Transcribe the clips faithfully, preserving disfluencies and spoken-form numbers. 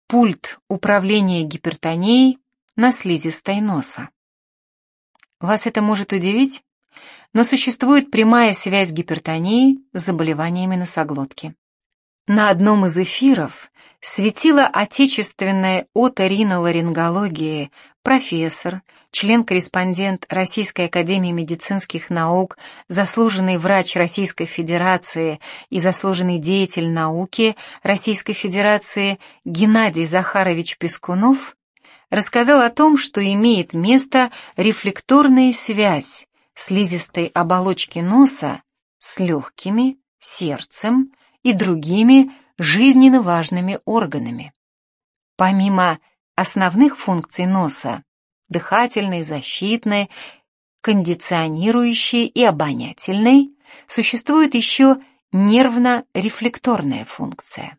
Пульт управления гипертонией на слизистой носа. Вас это может удивить, но существует прямая связь гипертонии с заболеваниями носоглотки. На одном из эфиров светила отечественной оториноларингологии профессор, член-корреспондент Российской академии медицинских наук, заслуженный врач Российской Федерации и заслуженный деятель науки Российской Федерации Геннадий Захарович Пискунов рассказал о том, что имеет место рефлекторная связь слизистой оболочки носа с легкими, сердцем и другими жизненно важными органами. Помимо основных функций носа – дыхательной, защитной, кондиционирующей и обонятельной – существует еще нервно-рефлекторная функция.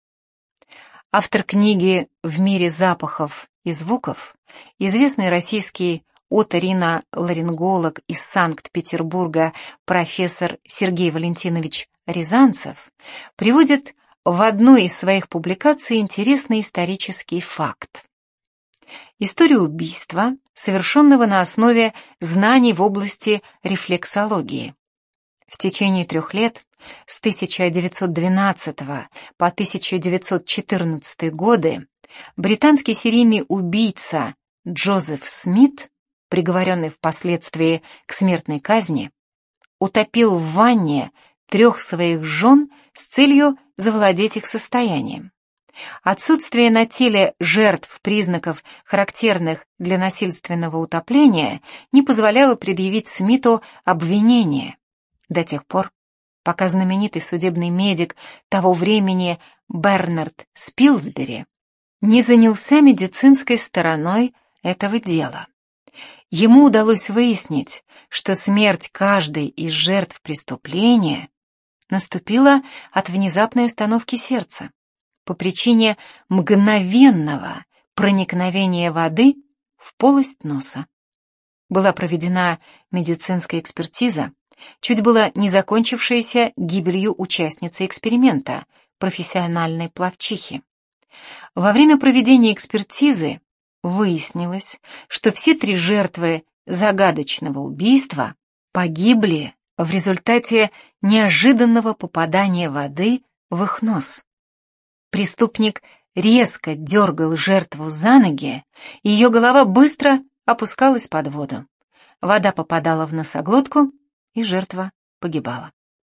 Автор книги «В мире запахов и звуков», известный российский оториноларинголог из Санкт-Петербурга профессор Сергей Валентинович Рязанцев, приводит в одной из своих публикаций интересный исторический факт. Историю убийства, совершенного на основе знаний в области рефлексологии. В течение трех лет, с тысяча девятьсот двенадцатого по тысяча девятьсот четырнадцатый годы, британский серийный убийца Джозеф Смит, приговоренный впоследствии к смертной казни, утопил в ванне трех своих жен с целью завладеть их состоянием. Отсутствие на теле жертв признаков, характерных для насильственного утопления, не позволяло предъявить Смиту обвинение до тех пор, пока знаменитый судебный медик того времени Бернард Спилсбери не занялся медицинской стороной этого дела. Ему удалось выяснить, что смерть каждой из жертв преступления наступила от внезапной остановки сердца по причине мгновенного проникновения воды в полость носа. Была проведена медицинская экспертиза, чуть было не закончившаяся гибелью участницы эксперимента, профессиональной пловчихи. Во время проведения экспертизы выяснилось, что все три жертвы загадочного убийства погибли в результате неожиданного попадания воды в их нос. Преступник резко дергал жертву за ноги, и ее голова быстро опускалась под воду. Вода попадала в носоглотку, и жертва погибала.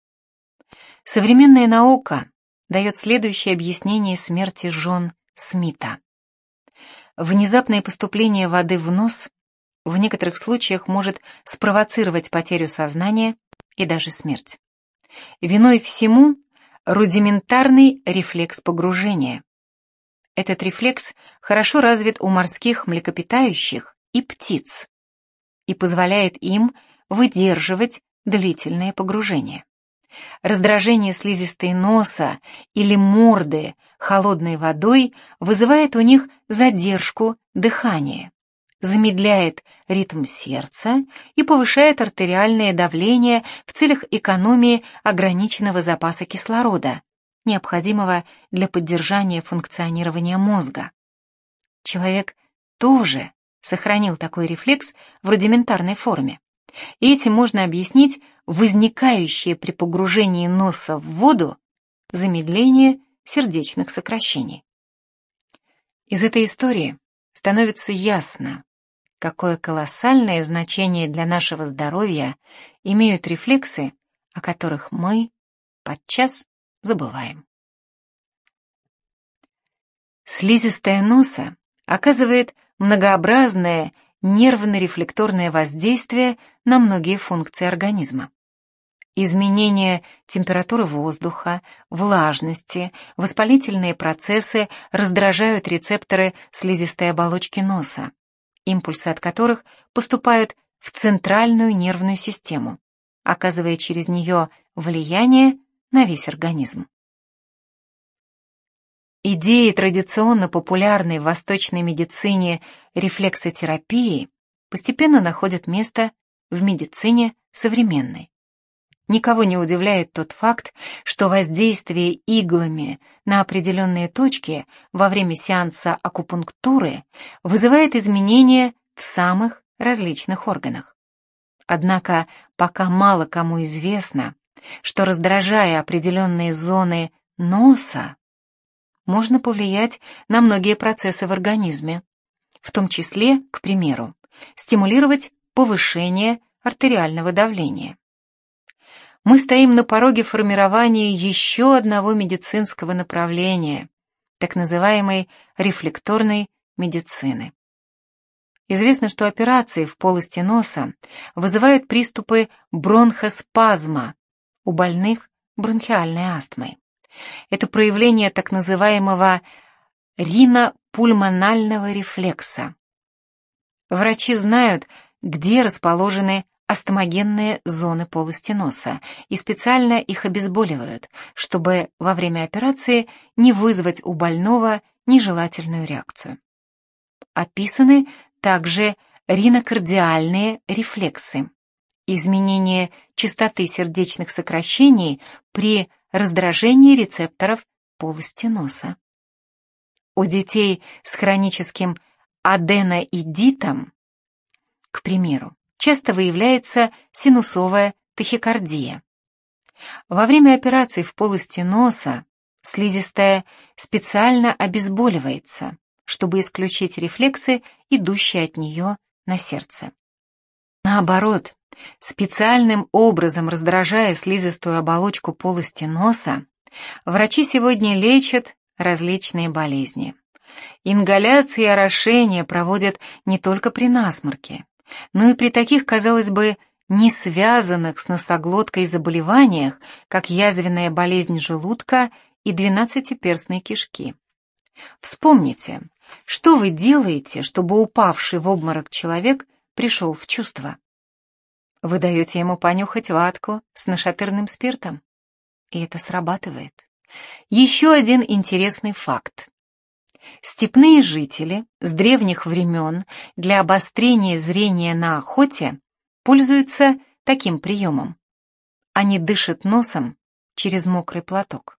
Современная наука дает следующее объяснение смерти жен Смита. Внезапное поступление воды в нос в некоторых случаях может спровоцировать потерю сознания и даже смерть. Виной всему рудиментарный рефлекс погружения. Этот рефлекс хорошо развит у морских млекопитающих и птиц и позволяет им выдерживать длительное погружение. Раздражение слизистой носа или морды холодной водой вызывает у них задержку дыхания, замедляет ритм сердца и повышает артериальное давление в целях экономии ограниченного запаса кислорода, необходимого для поддержания функционирования мозга. Человек тоже сохранил такой рефлекс в рудиментарной форме, и этим можно объяснить возникающее при погружении носа в воду замедление сердечных сокращений. Из этой истории становится ясно, какое колоссальное значение для нашего здоровья имеют рефлексы, о которых мы подчас забываем. Слизистая носа оказывает многообразное нервно-рефлекторное воздействие на многие функции организма. Изменение температуры воздуха, влажности, воспалительные процессы раздражают рецепторы слизистой оболочки носа, импульсы от которых поступают в центральную нервную систему, оказывая через нее влияние на весь организм. Идеи традиционно популярной в восточной медицине рефлексотерапии постепенно находят место в медицине современной. Никого не удивляет тот факт, что воздействие иглами на определенные точки во время сеанса акупунктуры вызывает изменения в самых различных органах. Однако пока мало кому известно, что, раздражая определенные зоны носа, можно повлиять на многие процессы в организме, в том числе, к примеру, стимулировать повышение артериального давления. Мы стоим на пороге формирования еще одного медицинского направления, так называемой рефлекторной медицины. Известно, что операции в полости носа вызывают приступы бронхоспазма у больных бронхиальной астмой. Это проявление так называемого ринопульмонального рефлекса. Врачи знают, где расположены астмогенные зоны полости носа, и специально их обезболивают, чтобы во время операции не вызвать у больного нежелательную реакцию. Описаны также ринокардиальные рефлексы, изменение частоты сердечных сокращений при раздражении рецепторов полости носа. У детей с хроническим аденоидитом, к примеру, часто выявляется синусовая тахикардия. Во время операций в полости носа слизистая специально обезболивается, чтобы исключить рефлексы, идущие от нее на сердце. Наоборот, специальным образом раздражая слизистую оболочку полости носа, врачи сегодня лечат различные болезни. Ингаляции и орошения проводят не только при насморке, но и при таких, казалось бы, не связанных с носоглоткой заболеваниях, как язвенная болезнь желудка и двенадцатиперстной кишки. Вспомните, что вы делаете, чтобы упавший в обморок человек пришел в чувство? Вы даете ему понюхать ватку с нашатырным спиртом, и это срабатывает. Еще один интересный факт. Степные жители с древних времен для обострения зрения на охоте пользуются таким приемом. Они дышат носом через мокрый платок.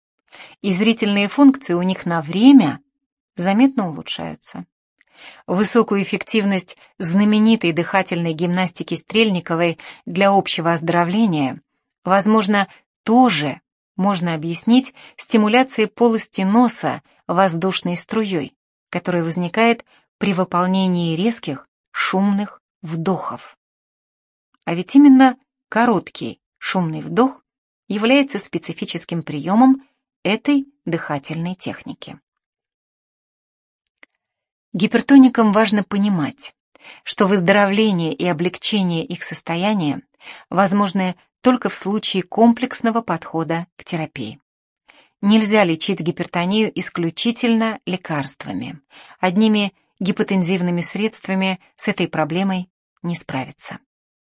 И зрительные функции у них на время заметно улучшаются. Высокую эффективность знаменитой дыхательной гимнастики Стрельниковой для общего оздоровления, возможно, тоже можно объяснить стимуляцией полости носа воздушной струей, которая возникает при выполнении резких, шумных вдохов. А ведь именно короткий, шумный вдох является специфическим приемом этой дыхательной техники. Гипертоникам важно понимать, что выздоровление и облегчение их состояния возможны только в случае комплексного подхода к терапии. Нельзя лечить гипертонию исключительно лекарствами. Одними гипотензивными средствами с этой проблемой не справиться.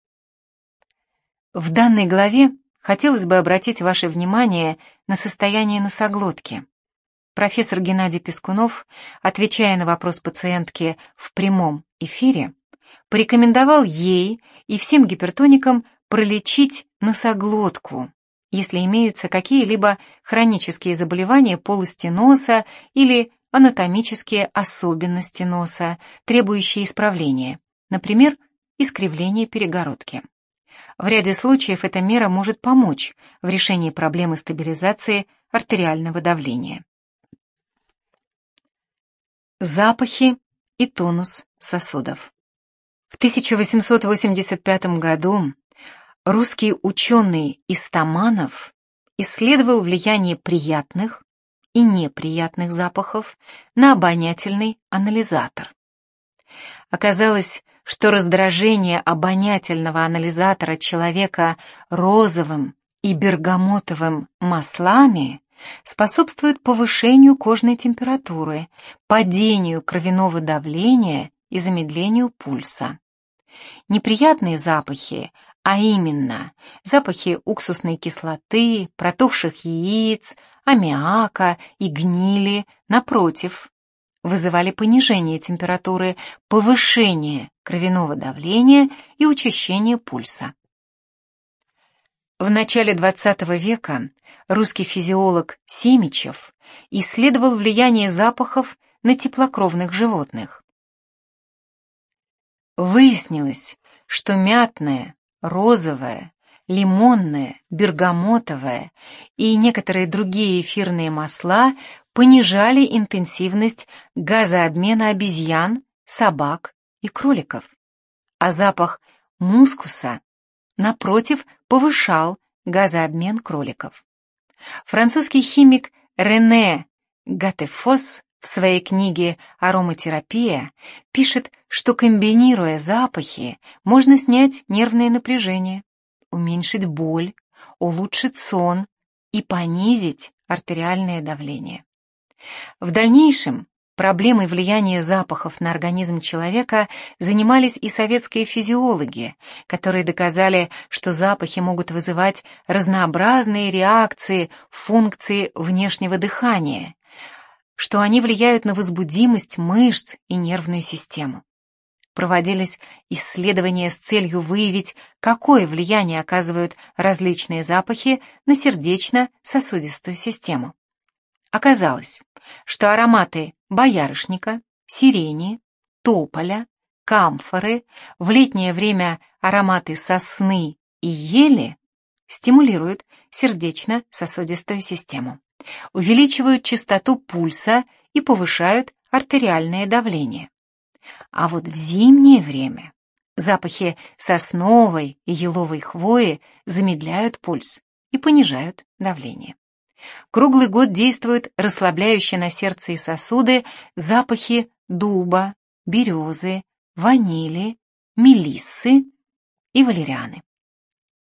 В данной главе хотелось бы обратить ваше внимание на состояние носоглотки. Профессор Геннадий Пескунов, отвечая на вопрос пациентки в прямом эфире, порекомендовал ей и всем гипертоникам пролечить носоглотку, если имеются какие-либо хронические заболевания полости носа или анатомические особенности носа, требующие исправления, например, искривление перегородки. В ряде случаев эта мера может помочь в решении проблемы стабилизации артериального давления. Запахи и тонус сосудов. В тысяча восемьсот восемьдесят пятом году русский ученый Истаманов исследовал влияние приятных и неприятных запахов на обонятельный анализатор. Оказалось, что раздражение обонятельного анализатора человека розовым и бергамотовым маслами способствует повышению кожной температуры, падению кровяного давления и замедлению пульса. Неприятные запахи, а именно запахи уксусной кислоты, протухших яиц, аммиака и гнили, напротив, вызывали понижение температуры, повышение кровяного давления и учащение пульса. В начале двадцатого века русский физиолог Семичев исследовал влияние запахов на теплокровных животных. Выяснилось, что мятное, розовое, лимонное, бергамотовое и некоторые другие эфирные масла понижали интенсивность газообмена обезьян, собак и кроликов, а запах мускуса, напротив, повышал газообмен кроликов. Французский химик Рене Гаттефос в своей книге «Ароматерапия» пишет, что, комбинируя запахи, можно снять нервное напряжение, уменьшить боль, улучшить сон и понизить артериальное давление. В дальнейшем проблемой влияния запахов на организм человека занимались и советские физиологи, которые доказали, что запахи могут вызывать разнообразные реакции в функции внешнего дыхания, что они влияют на возбудимость мышц и нервную систему. Проводились исследования с целью выявить, какое влияние оказывают различные запахи на сердечно-сосудистую систему. Оказалось, что ароматы боярышника, сирени, тополя, камфоры, в летнее время ароматы сосны и ели стимулируют сердечно-сосудистую систему, увеличивают частоту пульса и повышают артериальное давление. А вот в зимнее время запахи сосновой и еловой хвои замедляют пульс и понижают давление. Круглый год действуют расслабляющие на сердце и сосуды запахи дуба, березы, ванили, мелиссы и валерианы.